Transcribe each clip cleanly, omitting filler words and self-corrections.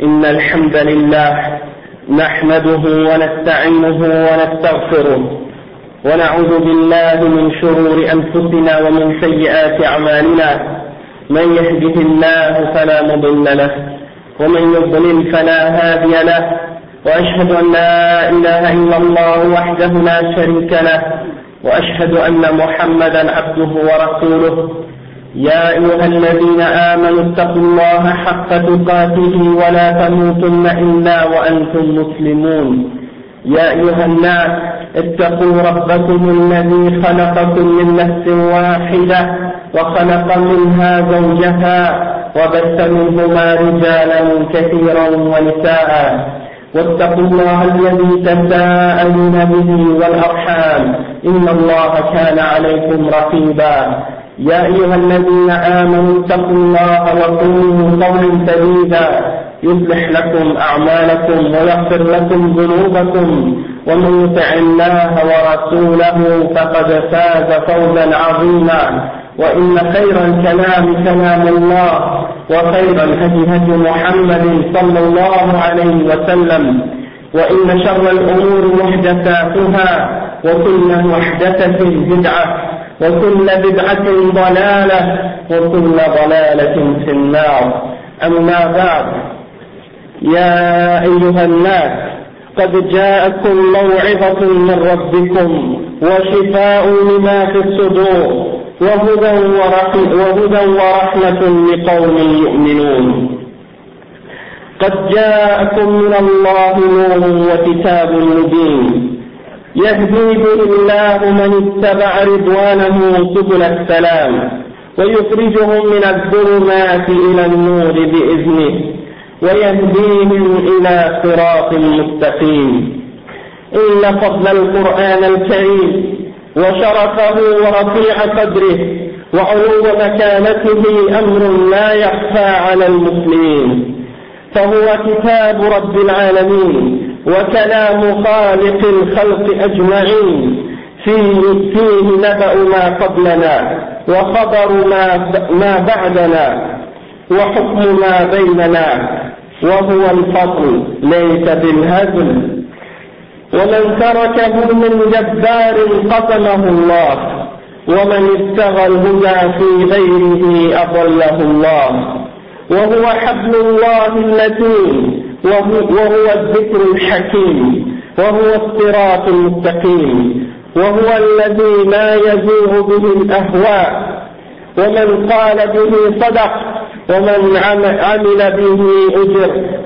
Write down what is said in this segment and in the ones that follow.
إن الحمد لله نحمده ونستعينه ونستغفره ونعوذ بالله من شرور أنفسنا ومن سيئات أعمالنا. من يهده الله فلا مضل له ومن يضلل فلا هادي له، وأشهد أن لا إله إلا الله وحده لا شريك له، وأشهد أن محمدا عبده ورسوله. يا أيها الذين آمنوا اتقوا الله حق تقاته ولا تموتن إلا وأنتم مسلمون. يا أيها الناس اتقوا ربكم الذي خلقكم من نفس واحدة وخلق منها زوجها وبث منهما رجالا كثيرا ونساء، واتقوا الله الذي تساءلون به والأرحام إن الله كان عليكم رقيبا. يا أيها الذين آمنوا اتقوا الله وقولوا قولا سديدا يصلح لكم أعمالكم ويغفر لكم ذنوبكم، ومن يطع الله ورسوله فقد فاز فوزا عظيما. وإن خير الكلام كلام الله، وخير الهدي محمد صلى الله عليه وسلم، وإن شر الأمور محدثاتها، وكل محدثة بدعة، وكل بدعة ضلالة، وكل ضلالة في النار. أما بعد، يا أيها الناس قد جاءكم موعظة من ربكم وشفاء لما في الصدور وهدى ورحمة لقوم يؤمنون. قد جاءكم من الله نور وكتاب مبين يهدي به الله من اتبع رضوانه سبل السلام، ويخرجهم من الظلمات إلى النور بإذنه، ويهديهم إلى صراط مستقيم. إن فضل القرآن الكريم وشرفه ورفيع قدره وعلو مكانته أمر لا يخفى على المسلمين، فهو كتاب رب العالمين وكلام خالق الخلق أجمعين، فيه نبأ ما قبلنا وخبر ما بعدنا وحكم ما بيننا، وهو الفصل ليس بالهزل. ومن تركه من جبار قسمه الله، ومن ابتغى الهدى في غيره أضله الله. وهو حبل الله المتين، وهو الذكر الحكيم، وهو الصراط المستقيم، وهو الذي لا يزيغ به الأهواء. ومن قال به صدق، ومن عمل به أجر،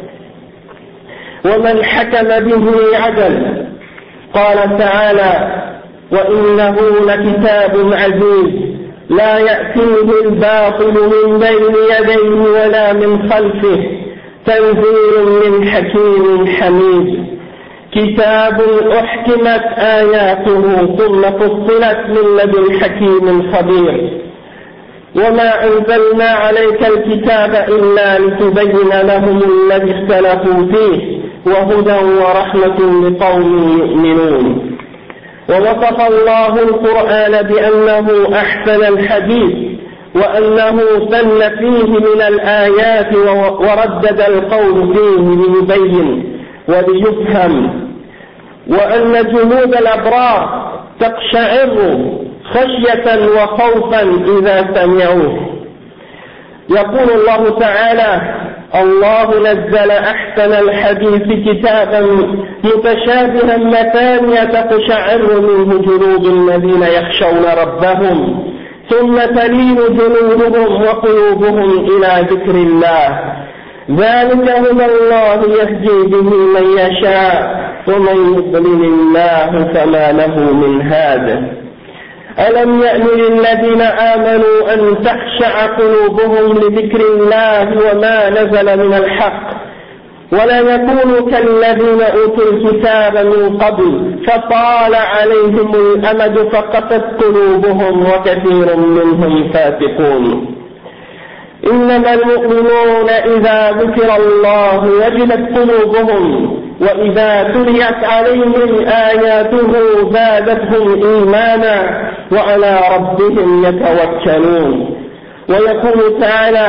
ومن حكم به عدل. قال تعالى: وإنه لكتاب عزيز لا يأتيه الباطل من بين يديه ولا من خلفه، تنزيل من حكيم حميد. كتاب أحكمت آياته ثم فصلت من لدن حكيم خبير. وما أنزلنا عليك الكتاب إلا لتبين لهم الذي اختلفوا فيه وهدى ورحمة لقوم يؤمنون. ووصف الله القرآن بأنه أحسن الحديث، وأنه سن فيه من الآيات وردد القول فيه ليبين وليفهم، وأن جنود الأبرار تقشعر خشية وخوفا إذا سمعوه. يقول الله تعالى: الله نزل أحسن الحديث كتابا متشابها مثانية تقشعر منه جلود الذين يخشون ربهم، ثم تلين جلودهم وقلوبهم إلى ذكر الله. ذلك هدى الله يهدي به من يشاء، ومن يضلل الله فما له من هاد. ألم يأن للذين آمنوا أن تخشع قلوبهم لذكر الله وما نزل من الحق، ولا يكونوا كالذين أوتوا الكتاب من قبل فطال عليهم الأمد فقست قلوبهم وكثير منهم فاسقون. إنما المؤمنون إذا ذكر الله وجلت قلوبهم، وإذا تليت عليهم آياته زادتهم إيمانا وعلى ربهم يتوكلون. ويقول تعالى: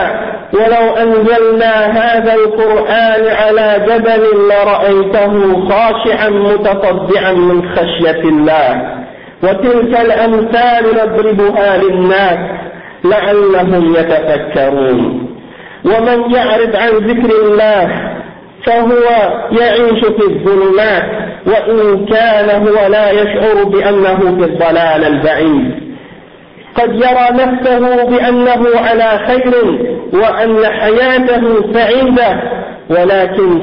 ولو أنزلنا هذا القرآن على جبل لرأيته خاشعا متصدعا من خشية الله. وتلك الأمثال نضربها للناس لعلهم يتفكرون. ومن يعرض عن ذكر الله فهو يعيش في الظلمات، وإن كان هو لا يشعر بأنه في الضلال البعيد. قد يرى نفسه بأنه على خير وأن حياته سعيدة، ولكن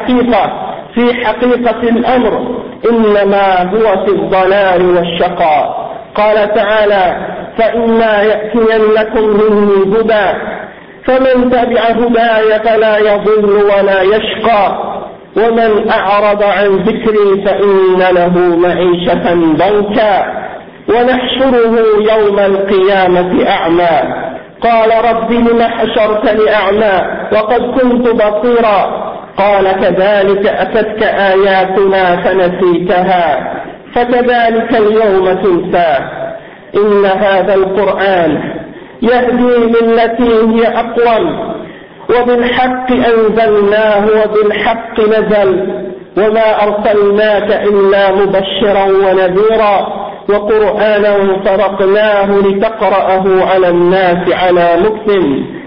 في حقيقة الأمر إنما هو في الضلال والشقاء. قال تعالى: فإما يأتينكم مني هدى فمن تبع هداي فلا يضل ولا يشقى، ومن أعرض عن ذكري فإن له معيشة ضنكا ونحشره يوم القيامة أعمى. قال: رب لم حشرتني أعمى وقد كنت بصيرا. قال: كذلك أتتك آياتنا فنسيتها فكذلك اليوم تنسى. إن هذا القرآن يهدي للتي هي أقوم، وبالحق أنزلناه وبالحق نزل، وما أرسلناك إلا مبشرا ونذيرا وقرآنا فرقناه لتقرأه على الناس على مكث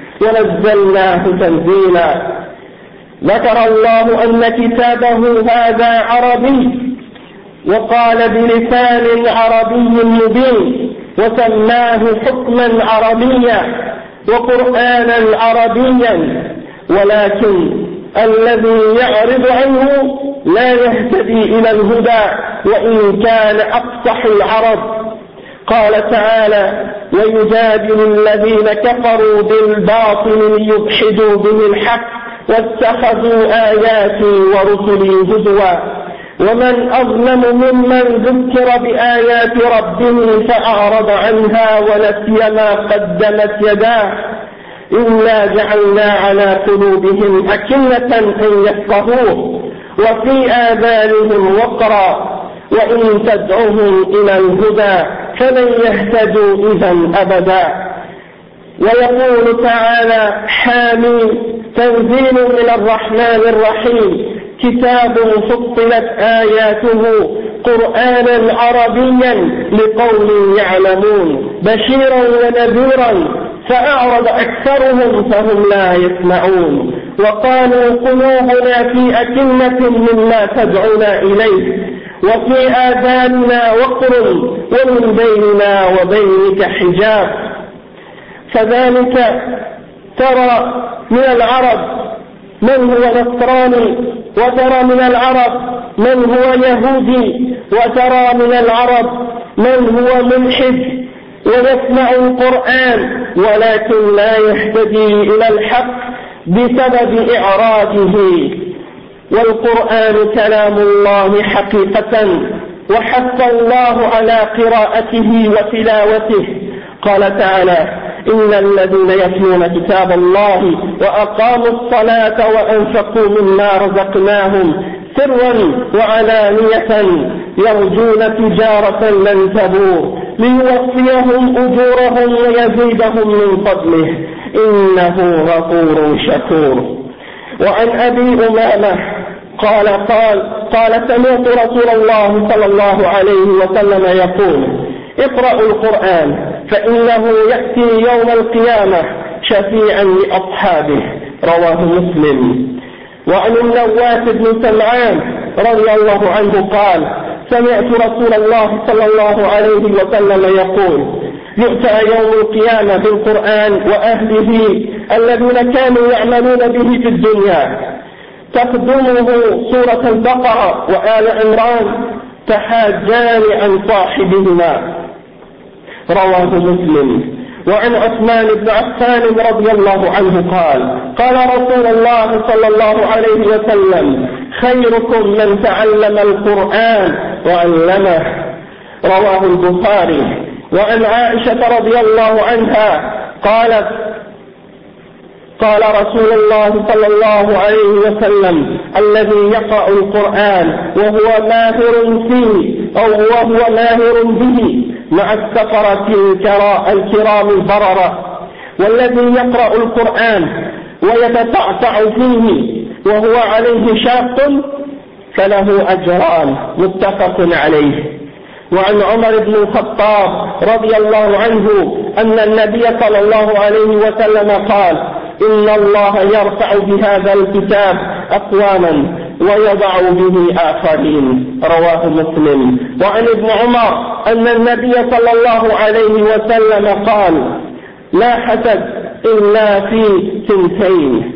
ونزلناه تنزيلا. ذكر الله أن كتابه هذا عربي، وقال بلسان عربي مبين، وسماه حكما عربيا وقرآنا عربيا، ولكن الذي يعرض عنه لا يهتدي إلى الهدى وإن كان أفصح العرب. قال تعالى: ويجادل الذين كفروا بالباطل ليدحضوا به الحق واتخذوا آياتي ورسلي هزوا. ومن أظلم ممن ذكر بآيات ربه فأعرض عنها ونسي ما قدمت يداه إنا جعلنا على قلوبهم أكنة أن يفقهوه وفي آذانهم وقرا وإن تدعوهم إلى الهدى فلن يهتدوا إذا أبدا. ويقول تعالى: حامين تنزيل من الرحمن الرحيم كتاب فصلت آياته قرآنا عربيا لقوم يعلمون بشيرا ونذيرا فأعرض أكثرهم فهم لا يسمعون. وقالوا قلوبنا في أكنة مما تدعونا إليه وفي آذاننا وقر ومن بيننا وبينك حجاب. فذلك ترى من العرب من هو نصراني، وترى من العرب من هو يهودي، وترى من العرب من هو ملحد ويسمع القرآن ولكن لا يهتدي إلى الحق بسبب إعراضه. والقرآن كلام الله حقيقة، وحث الله على قراءته وتلاوته. قال تعالى: إن الذين يتلون كتاب الله وأقاموا الصلاة وأنفقوا مما رزقناهم سرا وعلانية يرجون تجارة لن تبور ليوفيهم أجورهم ويزيدهم من فضله إنه غفور شكور. وعن أبي أمامة قال سمعت رسول الله صلى الله عليه وسلم يقول: اقرأوا القرآن فإنه يأتي يوم القيامة شفيعا لأصحابه. رواه مسلم. وعن النواس بن سمعان رضي الله عنه قال: سمعت رسول الله صلى الله عليه وسلم يقول: يؤتى يوم القيامة بالقرآن وأهله الذين كانوا يعملون به في الدنيا تقدمه سورة البقرة وآل عمران تحاجان عن صاحبهما. رواه مسلم. وعن عثمان بن عفان رضي الله عنه قال رسول الله صلى الله عليه وسلم: خيركم من تعلم القرآن وعلمه. رواه البخاري. وعن عائشة رضي الله عنها قالت: قال رسول الله صلى الله عليه وسلم: الذي يقرأ القرآن وهو ماهر فيه أو وهو ماهر به مع السفرة الكرام البررة والذي يقرأ القرآن ويتطعتع فيه وهو عليه شاق فله أجران متفق عليه. وعن عمر بن الخطاب رضي الله عنه أن النبي صلى الله عليه وسلم قال: إن الله يرفع بهذا الكتاب أقواما ويضع به آخرين، رواه مسلم. وعن ابن عمر أن النبي صلى الله عليه وسلم قال: لا حسد إلا في ثنتين: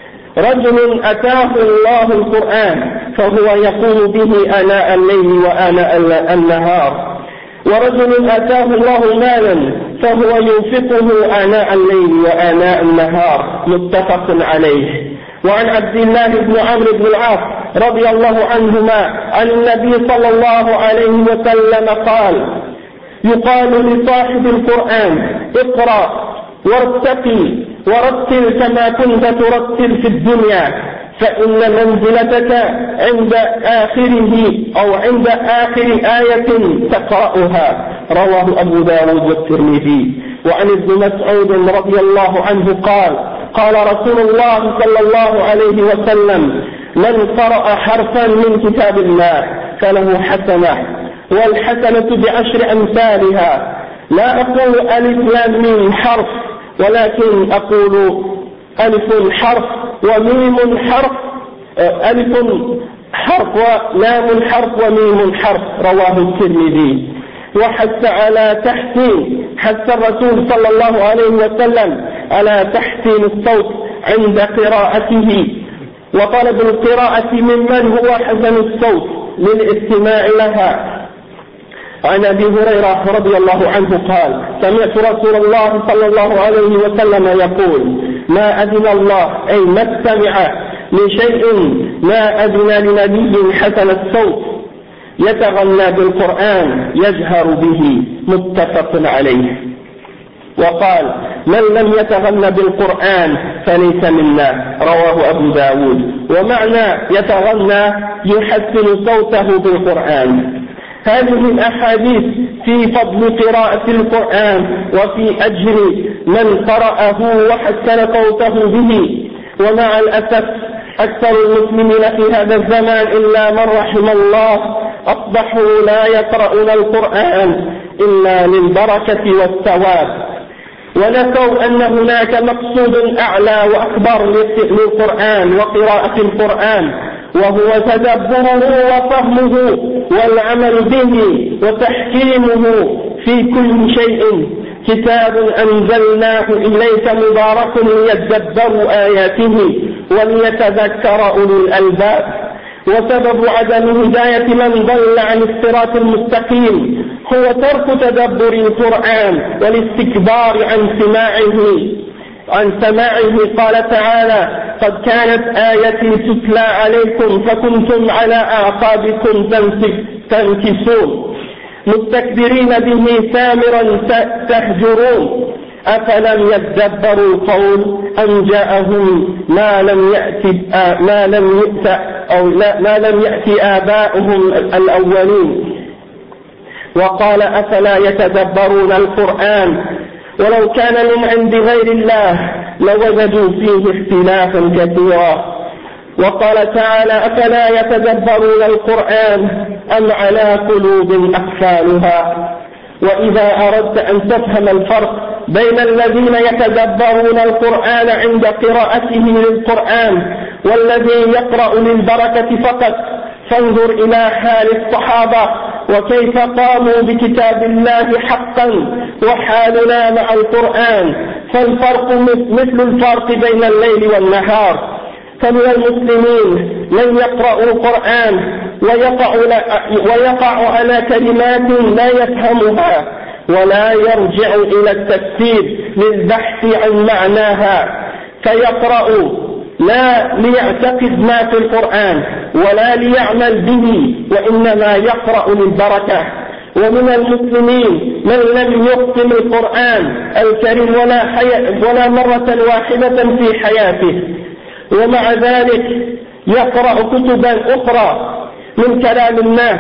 رجل أتاه الله القرآن فهو يقوم به آناء الليل وآناء النهار، ورجل أتاه الله مالا فهو ينفقه آناء الليل وآناء النهار، متفق عليه. وعن عبد الله بن عمرو بن العاص رضي الله عنهما عن النبي صلى الله عليه وسلم قال: يقال لصاحب القرآن: اقرأ وارتقي ورتل كما كنت ترتل في الدنيا، فإن منزلتك عند آخره أو عند آخر آية تقرأها، رواه أبو داود والترمذي. وعن ابن مسعود رضي الله عنه قال: قال رسول الله صلى الله عليه وسلم: من قرأ حرفا من كتاب الله فله حسنة، والحسنة بعشر أمثالها. لا أقول ألف لام ميم حرف، ولكن أقول ألف حرف وميم حرف، ألف حرف ولام حرف وميم حرف، رواه الترمذي. وحث على تحسين، حث الرسول صلى الله عليه وسلم على تحسين الصوت عند قراءته وطلب القراءة ممن هو حسن الصوت للاستماع لها. عن أبي هريرة رضي الله عنه قال: سمعت رسول الله صلى الله عليه وسلم يقول: ما أذن الله أي ما استمع لشيء ما أذن لنبي حسن الصوت يتغنى بالقرآن يجهر به، متفق عليه. وقال: من لم يتغنى بالقرآن فليس منا، رواه أبو داود. ومعنى يتغنى يحسن صوته بالقرآن. هذه الأحاديث في فضل قراءة القرآن وفي أجر من قرأه وحسن صوته به. ومع الأسف أكثر المسلمين في هذا الزمان إلا من رحم الله أصبحوا لا يقرؤون القرآن إلا للبركة والثواب، ونسوا أن هناك مقصود أعلى وأكبر للقرآن وقراءة القرآن، وهو تدبره وفهمه والعمل به وتحكيمه في كل شيء. كتاب أنزلناه إليك مبارك ليدبروا آياته وليتذكر أولو الألباب. وسبب عدم هداية من ضل عن الصراط المستقيم هو ترك تدبر القرآن والاستكبار عن سماعه. قال تعالى: قد كانت آيتي تتلى عليكم فكنتم على أعقابكم تنكسون مستكبرين به سامرا تهجرون، أفلم يدبروا القول أم جاءهم ما لم يأت آباؤهم الأولين. وقال: أفلا يتدبرون القرآن ولو كان من عند غير الله لوجدوا فيه اختلافا كثيرا. وقال تعالى: أفلا يتدبرون القرآن أم على قلوب أقفالها. وإذا أردت أن تفهم الفرق بين الذين يتدبرون القرآن عند قراءته للقرآن والذي يقرأ للبركة فقط، فانظر إلى حال الصحابة وكيف قاموا بكتاب الله حقا وحالنا مع القرآن، فالفرق مثل الفرق بين الليل والنهار. فمن المسلمين من يقرأ القرآن ويقع على كلمات لا يفهمها ولا يرجع إلى التفسير للبحث عن معناها، فيقرأ لا ليعتقد ما في القرآن ولا ليعمل به، وإنما يقرأ للبركة. ومن المسلمين من لم يختم القرآن الكريم ولا مرة واحدة في حياته، ومع ذلك يقرأ كتبا أخرى من كلام الناس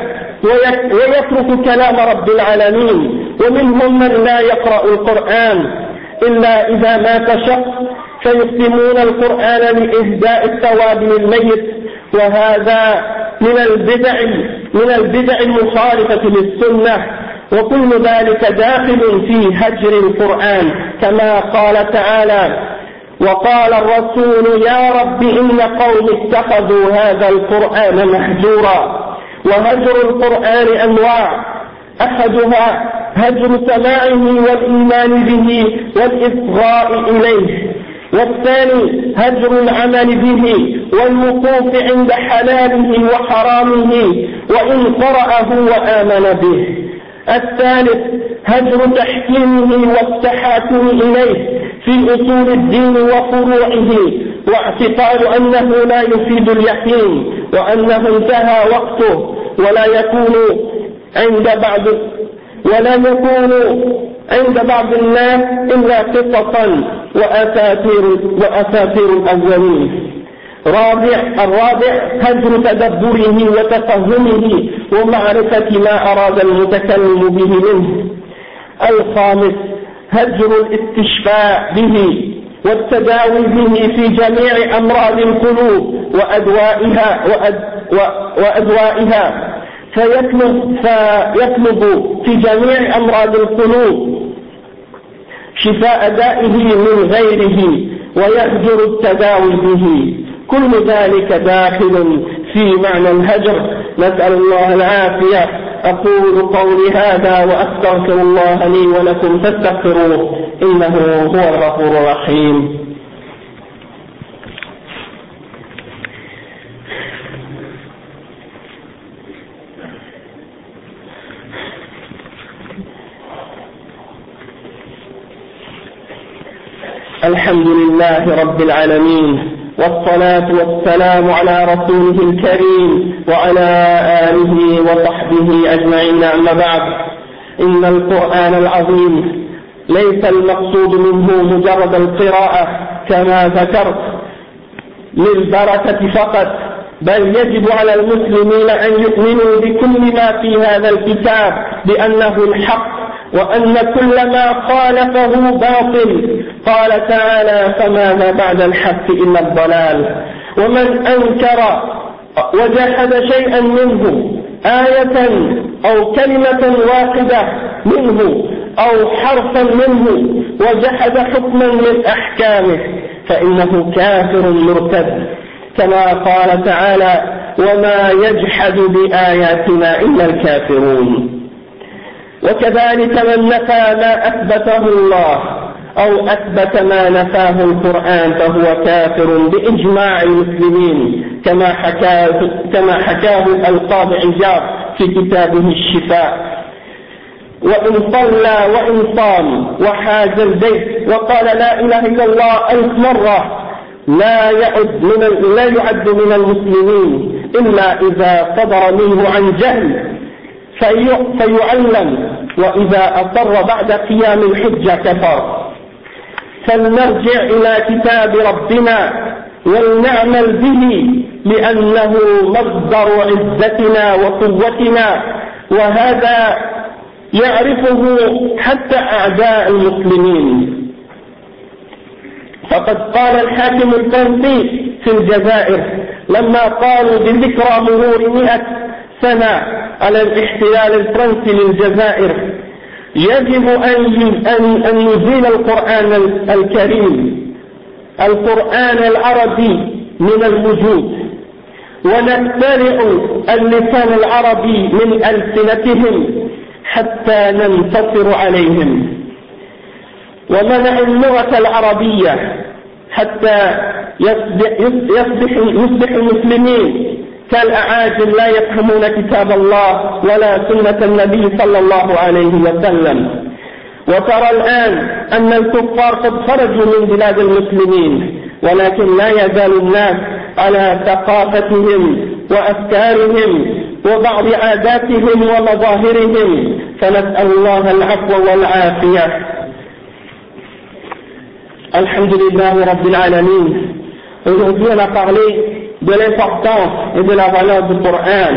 ويترك كلام رب العالمين. ومنهم من لا يقرأ القرآن إلا إذا مات شخص فيختمون القرآن لإهداء الثواب للميت، وهذا من البدع المخالفة للسنة، وكل ذلك داخل في هجر القرآن، كما قال تعالى: وقال الرسول يا رب إن قوم اتخذوا هذا القرآن مهجورا. وهجر القرآن أنواع، أحدها هجر سماعه والإيمان به والإصغاء إليه، والثاني هجر العمل به والوقوف عند حلاله وحرامه وإن قرأه وآمن به. الثالث هجر تحكيمه والتحاكم إليه في أصول الدين وفروعه، واعتقاد أنه لا يفيد اليقين وأنه انتهى وقته، ولا يكون عند بعض الناس إلا قصصا وأساطير الأولين. الرابع هجر تدبره وتفهمه ومعرفة ما أراد المتكلم به منه. الخامس هجر الاستشفاء به والتداوي به في جميع أمراض القلوب وأدوائها فيطلب في جميع أمراض القلوب شفاء دائه من غيره ويهجر التداوي به. كل ذلك داخل في معنى الهجر، نسأل الله العافية. أقول قولي هذا وأستغفر الله لي ولكم فاستغفروه إنه هو الغفور الرحيم. الحمد لله رب العالمين، والصلاة والسلام على رسوله الكريم وعلى آله وصحبه أجمعين. أما بعد، إن القرآن العظيم ليس المقصود منه مجرد القراءة كما ذكرت للبركة فقط، بل يجب على المسلمين أن يؤمنوا بكل ما في هذا الكتاب بأنه الحق، وأن كل ما خالفه باطل. قال تعالى: فماذا بعد الحق إلا الضلال. ومن أنكر وجحد شيئا منه، آية أو كلمة واحدة منه أو حرفا منه، وجحد حكما من أحكامه، فإنه كافر مرتد، كما قال تعالى: وما يجحد بآياتنا إلا الكافرون. وكذلك من نفى ما أثبته الله أو أثبت ما نفاه القرآن فهو كافر بإجماع المسلمين، كما حكاه القاضي عياض في كتابه الشفاء. وإن صلى وإن صام وحاج البيت وقال لا إله إلا الله 1000 مرة لا يعد من المسلمين إلا إذا صدر منه عن جهل فيعلم، وإذا أصر بعد قيام الحجة كفر. فلنرجع إلى كتاب ربنا ولنعمل به، لأنه مصدر عزتنا وقوتنا، وهذا يعرفه حتى أعداء المسلمين. فقد قال الحاكم الفرنسي في الجزائر لما قالوا بذكرى مرور 100 سنة على الاحتلال الفرنسي للجزائر: يجب أن نزيل القرآن الكريم، القرآن العربي من الوجود، ونخترع اللسان العربي من ألسنتهم حتى ننتصر عليهم، ومنع اللغة العربية حتى يصبح المسلمين كالأعاجم لا يفهمون كتاب الله ولا سنة النبي صلى الله عليه وسلم. وترى الآن أن الكفار قد خرجوا من بلاد المسلمين، ولكن لا يزال الناس على ثقافتهم وأفكارهم وبعض عاداتهم ومظاهرهم، فنسأل الله العفو والعافية. Alhamdulillah Rabbil Alamin. Aujourd'hui on a parlé de l'importance et de la valeur du Coran.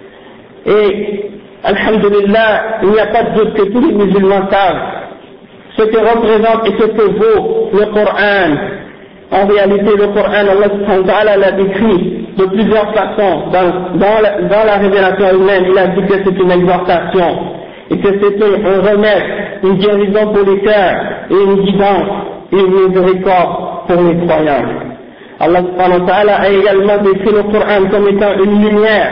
Et Alhamdulillah, il n'y a pas de doute que tous les musulmans savent ce que représente et ce que vaut le Coran. En réalité, le Coran, Allah subhanahu wa ta'ala l'a décrit de plusieurs façons. Dans la révélation elle-même, il a dit que c'est une exhortation et que c'était un remède, une guérison pour les cœurs et une guidance et une miséricorde pour les croyants. Allah subhanahu wa ta'ala a également décrit le Coran comme étant une lumière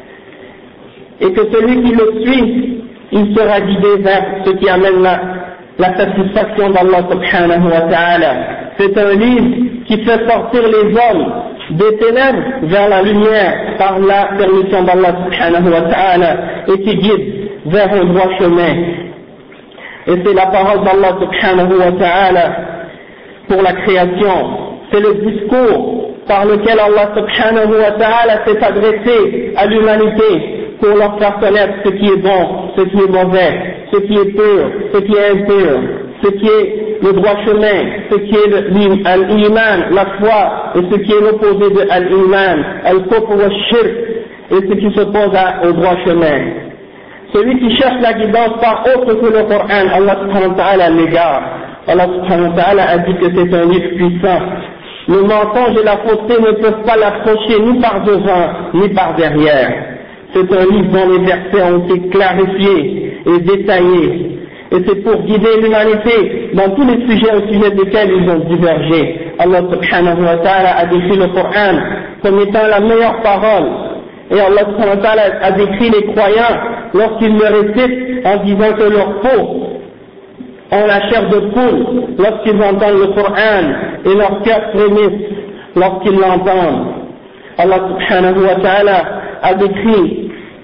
et que celui qui le suit, il sera guidé vers ce qui amène la satisfaction d'Allah subhanahu wa ta'ala. C'est un livre qui fait sortir les hommes des ténèbres vers la lumière par la permission d'Allah subhanahu wa ta'ala et qui guide vers un droit chemin. Et c'est la parole d'Allah subhanahu wa ta'ala pour la création. C'est le discours par lequel Allah subhanahu wa ta'ala s'est adressé à l'humanité pour leur faire connaître ce qui est bon, ce qui est mauvais, ce qui est pur, ce qui est impur, ce qui est le droit chemin, ce qui est l'iman, la foi, et ce qui est l'opposé de l'iman, al-kufr wa shirk, et ce qui s'oppose au droit chemin. Celui qui cherche la guidance par autre que le Coran, Allah subhanahu wa ta'ala l'égare. Allah subhanahu wa ta'ala a dit que c'est un livre puissant. Le mensonge et la fausseté ne peuvent pas l'approcher ni par devant, ni par derrière. C'est un livre dont les versets ont été clarifiés et détaillés. Et c'est pour guider l'humanité dans tous les sujets au sujet desquels ils ont divergé. Allah subhanahu wa ta'ala a décrit le Coran comme étant la meilleure parole. Et Allah subhanahu wa ta'ala a décrit les croyants lorsqu'ils le récitent en disant que leur peau ont la chair de poule lorsqu'ils entendent le Coran et leur cœur frémissent lorsqu'ils l'entendent. Allah subhanahu wa ta'ala a décrit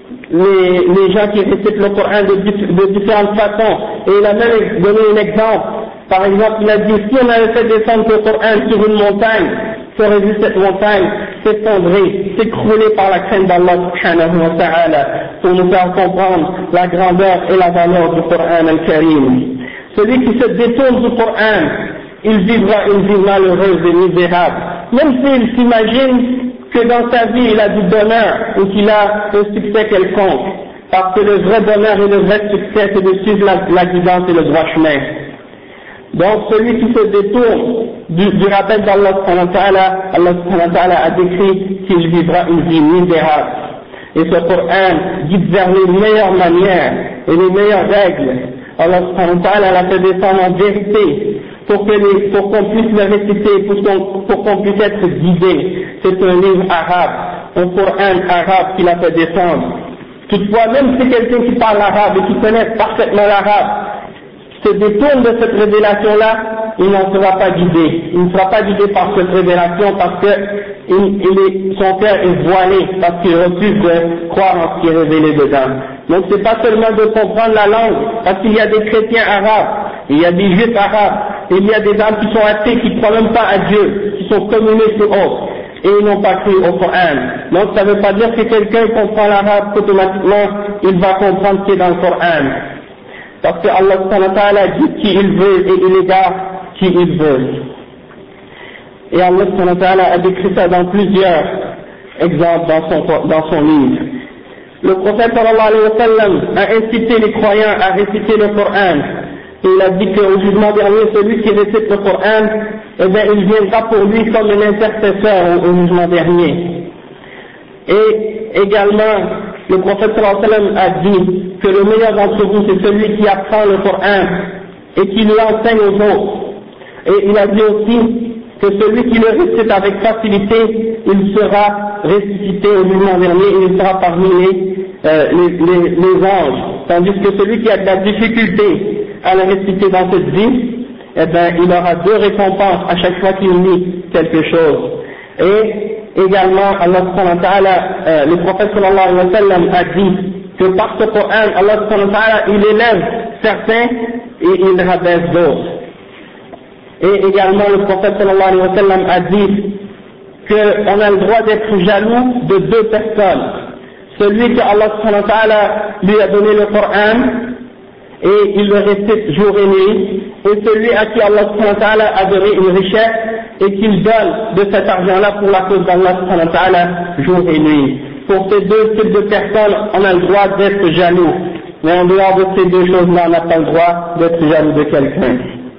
les gens qui récitent le Coran de différentes façons, et il a même donné un exemple. Par exemple, il a dit, si on avait fait descendre le Coran sur une montagne, qu'aurait vu cette montagne s'effondrer, s'écrouler par la crainte d'Allah subhanahu wa ta'ala, pour nous faire comprendre la grandeur et la valeur du Coran al-Karim. Celui qui se détourne du Coran, il vivra une vie malheureuse et misérable, même s'il s'imagine que dans sa vie il a du bonheur ou qu'il a un succès quelconque, parce que le vrai bonheur et le vrai succès c'est de suivre la guidance et le droit chemin. Donc celui qui se détourne du rappel d'Allah subhanahu wa ta'ala, Allah subhanahu wa ta'ala a décrit qu'il vivra une vie misérable. Et ce Coran guide vers les meilleures manières et les meilleures règles. Allah subhanahu wa ta'ala l'a fait descendre en vérité pour qu'on puisse le réciter, pour qu'on puisse être guidé. C'est un livre arabe, un Coran arabe qu'il a fait descendre. Toutefois, même si quelqu'un qui parle arabe et qui connaît parfaitement l'arabe se détourne de cette révélation-là, il n'en sera pas guidé. Il ne sera pas guidé par cette révélation parce que son cœur est voilé, parce qu'il refuse de croire en ce qui est révélé dedans. Donc c'est pas seulement de comprendre la langue, parce qu'il y a des chrétiens arabes, il y a des juifs arabes, et il y a des gens qui sont athées, qui ne croient même pas à Dieu, qui sont communistes ou autres, et ils n'ont pas cru au Coran. Donc ça ne veut pas dire que quelqu'un comprend l'arabe qu'automatiquement il va comprendre ce qui est dans le Coran. Parce que Allah subhanahu wa ta'ala dit qui il veut et il égare qui il veut. Et Allah subhanahu wa ta'ala a décrit ça dans plusieurs exemples dans son livre. Le prophète sallallahu alayhi wa sallam a incité les croyants à réciter le Coran. Et il a dit qu'au jugement dernier, celui qui récite le Coran, eh bien, il viendra pour lui comme un intercesseur au jugement dernier. Et également, le prophète sallallahu alayhi wa sallam a dit que le meilleur d'entre vous, c'est celui qui apprend le Coran et qui l'enseigne aux autres. Et il a dit aussi que celui qui le récite avec facilité, il sera ressuscité au jugement dernier et il sera parmi les anges. Tandis que celui qui a de la difficulté à le réciter dans cette vie, eh bien, il aura deux récompenses à chaque fois qu'il lit quelque chose. Et également, Allah subhanahu wa ta'ala, le prophète sallallahu alayhi wa sallam a dit que par ce Coran, Allah subhanahu wa ta'ala, il élève certains et il rabaisse d'autres. Et également, le prophète sallallahu alayhi wa sallam a dit qu'on a le droit d'être jaloux de deux personnes. Celui que Allah subhanahu wa ta'ala lui a donné le Coran et il le récite jour et nuit, et celui à qui Allah subhanahu wa ta'ala a donné une richesse et qu'il donne de cet argent-là pour la cause d'Allah subhanahu wa ta'ala jour et nuit. Pour ces deux types de personnes, on a le droit d'être jaloux. mais en dehors de ces deux choses-là, on n'a pas le droit d'être jaloux de quelqu'un.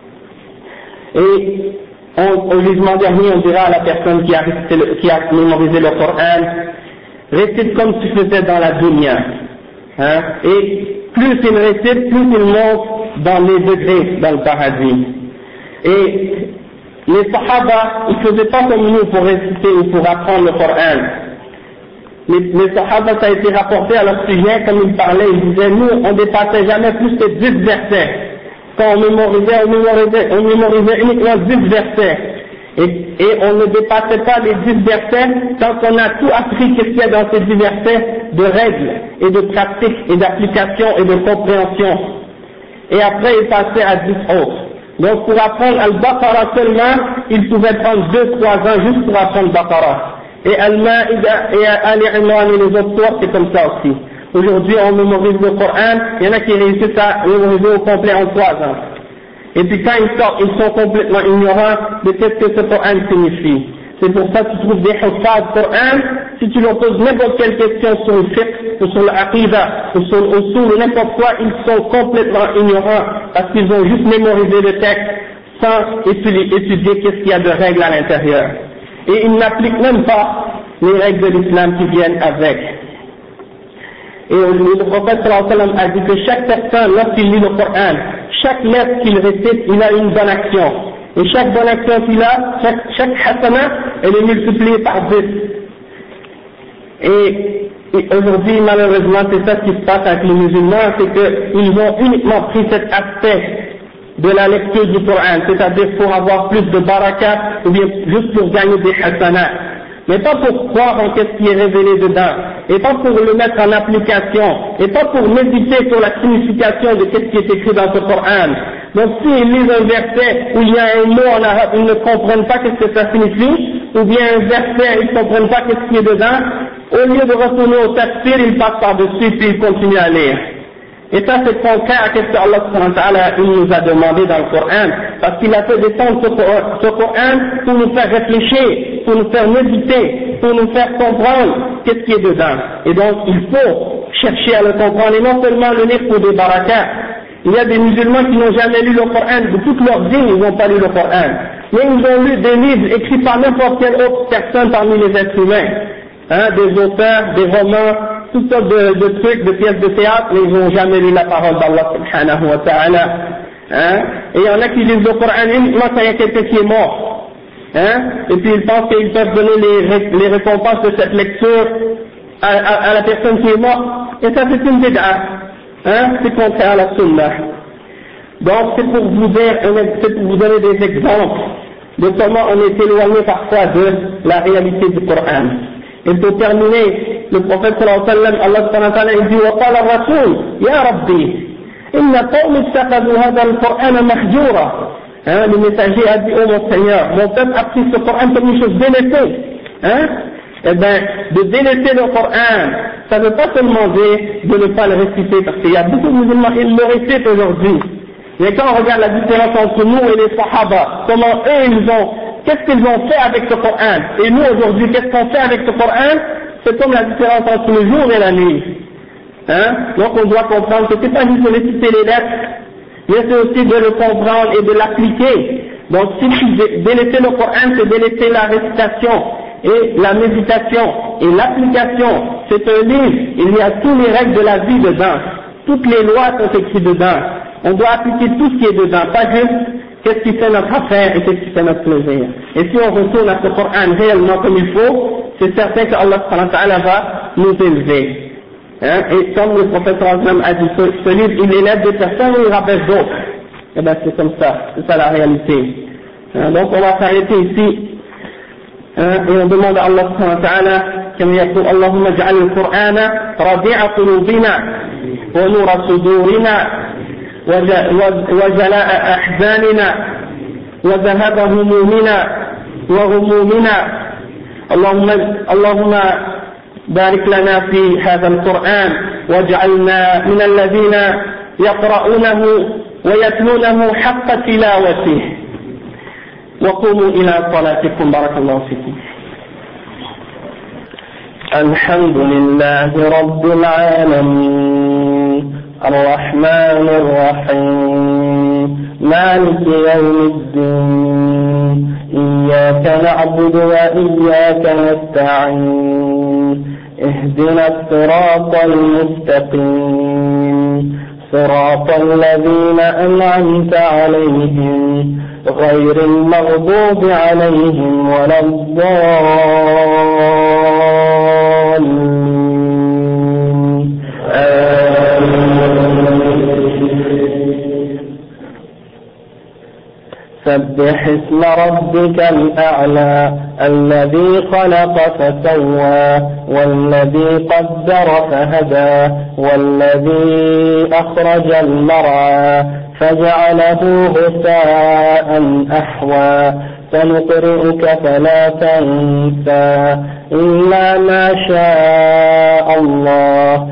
Et au jugement dernier, on dira à la personne qui a mémorisé le Coran, récite comme tu faisais dans la dunya. Hein? Et plus il récite, plus il monte dans les degrés dans le paradis. Et les Sahaba, ils ne faisaient pas comme nous pour réciter ou pour apprendre le Coran. Les Sahaba, ça a été rapporté à leur sujet, comme ils parlaient, ils disaient, nous, on dépassait jamais plus que 10 versets. Quand on mémorisait uniquement 10 versets. Et on ne dépassait pas les 10 versets tant qu'on a tout appris qu'est-ce qu'il y a dans ces 10 versets de règles et de pratiques et d'applications et de compréhension. Et après, il passait à 10 autres. Donc pour apprendre Al-Baqarah seulement, il pouvait prendre 2-3 ans juste pour apprendre Baqarah. Et Al-Ma'ida et Al-Imran et les autres sourates, c'est comme ça aussi. Aujourd'hui, on mémorise le Coran, il y en a qui réussissent à mémoriser au complet en 3 ans. Et puis quand ils sortent, ils sont complètement ignorants de qu'est-ce que ce Coran signifie. C'est pour ça que tu trouves des huffaz Coran, si tu leur poses n'importe quelle question sur le fiqh, ou sur l'aqidah, ou sur l'usul, ou n'importe quoi, ils sont complètement ignorants, parce qu'ils ont juste mémorisé le texte, sans étudier qu'est-ce qu'il y a de règles à l'intérieur. Et ils n'appliquent même pas les règles de l'islam qui viennent avec. Et le prophète sallallahu alayhi wa sallam a dit que chaque personne, lorsqu'il lit le Coran, chaque lettre qu'il récite, il a une bonne action. Et chaque bonne action qu'il a, chaque hasana, elle est multipliée par 10. Et aujourd'hui, malheureusement, c'est ça qui se passe avec les musulmans, c'est qu'ils ont uniquement pris cet aspect de la lecture du Coran, c'est-à-dire pour avoir plus de baraka, ou bien juste pour gagner des hasanats. Mais pas pour croire en ce qui est révélé dedans, et pas pour le mettre en application, et pas pour méditer sur la signification de ce qui est écrit dans ce Coran. Donc s'ils lisent un verset où il y a un mot en arabe, ils ne comprennent pas ce que ça signifie, ou bien un verset, ils ne comprennent pas ce qui est dedans, au lieu de retourner au tafsir, ils passent par-dessus, puis ils continuent à lire. Et ça c'est contraire à ce que Allah subhanahu wa ta'ala nous a demandé dans le Coran, parce qu'il a fait descendre ce Coran pour nous faire réfléchir, pour nous faire méditer, pour nous faire comprendre qu'est-ce qui est dedans. Et donc il faut chercher à le comprendre, et non seulement le lire pour des barakats. Il y a des musulmans qui n'ont jamais lu le Coran, de toute leur vie ils n'ont pas lu le Coran. Mais ils ont lu des livres écrits par n'importe quelle autre personne parmi les êtres humains. Des auteurs, des romans, toutes sortes de trucs, de pièces de théâtre, mais ils n'ont jamais lu la parole d'Allah subhanahu wa ta'ala. Et il y en a qui lisent le Coran uniquement quand il y a quelqu'un qui est mort. Et puis ils pensent qu'ils peuvent donner les récompenses de cette lecture à la personne qui est morte. Et ça c'est une bid'a. C'est contraire à la sunnah. Donc c'est pour vous donner des exemples de comment on est éloigné parfois de la réalité du Coran. Et pour terminer, le prophète sallallahu alayhi wa sallam, Allah subhanahu wa ta'ala, il dit, وقال الرسول يا ربي إن قوم اتخذوا هذا القرآن مهجورا. Le messager a dit, oh mon Seigneur, mon peuple a pris ce Coran comme une chose délaissée. Eh bien, de délaisser le Coran, ça ne veut pas seulement dire de ne pas le réciter, parce qu'il y a beaucoup de musulmans, ils le récitent aujourd'hui. Mais quand on regarde la différence entre nous et les Sahaba, comment eux qu'est-ce qu'ils ont fait avec ce Coran, et nous aujourd'hui, qu'est-ce qu'on fait avec ce Coran, c'est comme la différence entre le jour et la nuit. Donc on doit comprendre que c'est pas juste de réciter les lettres, mais c'est aussi de le comprendre et de l'appliquer. Donc si délaisser le Coran, c'est délaisser la récitation et la méditation et l'application. C'est un livre, il y a toutes les règles de la vie dedans, toutes les lois sont écrites dedans. On doit appliquer tout ce qui est dedans, pas juste qu'est-ce qui fait notre affaire et qu'est-ce qui fait notre plaisir. Et si on retourne à ce Coran réellement comme il faut, c'est certain que Allah subhanahu wa ta'ala va nous élever. Et comme le prophète sallallahu alayhi wa sallam a dit, ce livre il élève des personnes ou il rabaisse d'autres. Et bien c'est comme ça, c'est ça la réalité. Donc on va s'arrêter ici. Et on demande à Allah subhanahu wa ta'ala, comme يقول اللهم اجعل القرآن ربيع قلوبنا ونور صدورنا وجلاء أحزاننا وذهاب همومنا وغمومنا. اللهم بارك لنا في هذا القرآن واجعلنا من الذين يقرؤونه ويتلونه حق تلاوته. وقوموا إلى صلاتكم بارك الله فيكم. الحمد لله رب العالمين الرحمن الرحيم مالك يوم الدين إياك نعبد وإياك نستعين اهدنا الصراط المستقيم صراط الذين أنعمت عليهم غير المغضوب عليهم ولا الضالين سبح اسم ربك الأعلى الذي خلق فسوى والذي قدر فهدى والذي أخرج المرعى فجعله غثاء أحوى سنقرئك فلا تنسى إلا ما شاء الله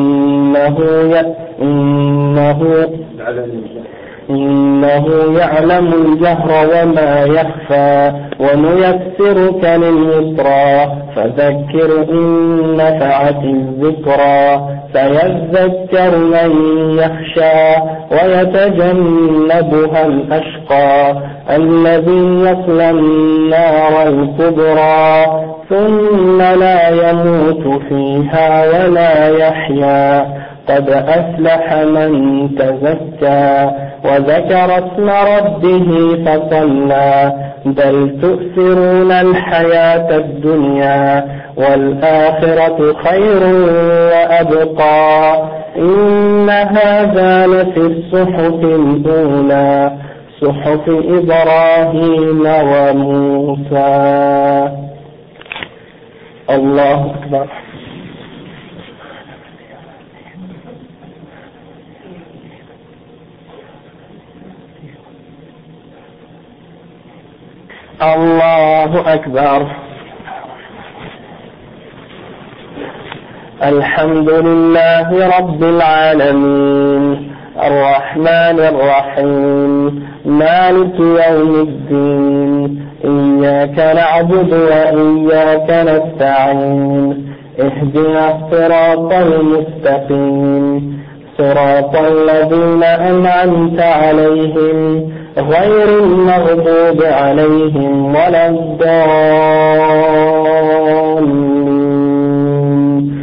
إنه يعلم الجهر وما يخفى ونيسرك لليسرى فذكر إن نفعت الذكرى سيذكر من يخشى ويتجنبها الأشقى الذي يصلى النار الكبرى ثم لا يموت فيها ولا يحيا قد أفلح من تزكى وذكر اسم ربه فصلى بل تؤثرون الحياة الدنيا والآخرة خير وأبقى إن هذا لفي الصحف الأولى صحف إبراهيم وموسى. الله أكبر. الله أكبر. الحمد لله رب العالمين الرحمن الرحيم مالك يوم الدين إياك نعبد وإياك نستعين اهدنا الصراط المستقيم صراط الذين أنعمت عليهم غير المغضوب عليهم ولا الضالين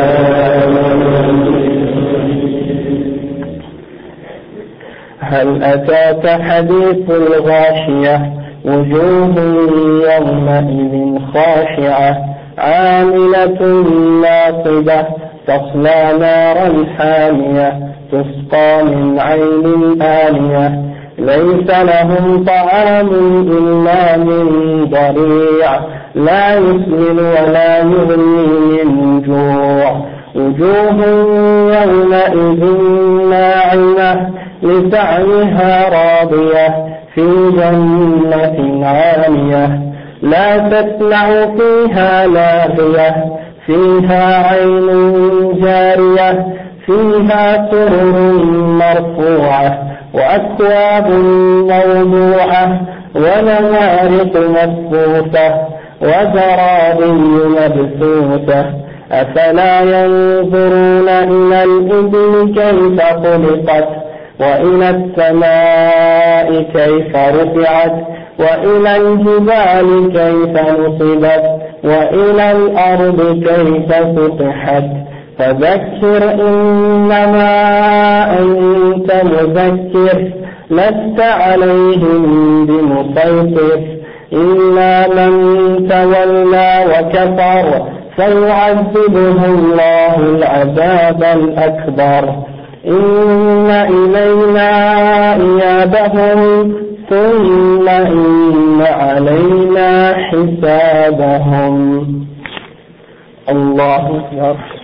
هل أتاك حديث الغاشية وجوه يومئذ خاشعة عاملة ناصبة تصلى نارا حامية تسقى من عين آنية ليس لهم طعام إلا من ضريع لا يسمن ولا يغني من جوع وجوه يومئذ ناعمة لسعيها راضية في جنة عالية لا تسمع فيها لاغية فيها عين جارية فيها سرر مرفوعة وأكواب موضوعة ونمارق مصفوفة وزرابي مبثوثة أفلا ينظرون إلى الإبل كيف خلقت وإلى السماء كيف رفعت وإلى الجبال كيف نصبت وإلى الأرض كيف سطحت فذكر إنما أنت مذكر لست عليهم بمسيطر إلا من تولى وكفر فيعذبه الله العذاب الأكبر إن إلينا إيابهم ثم إن علينا حسابهم. الله أكبر.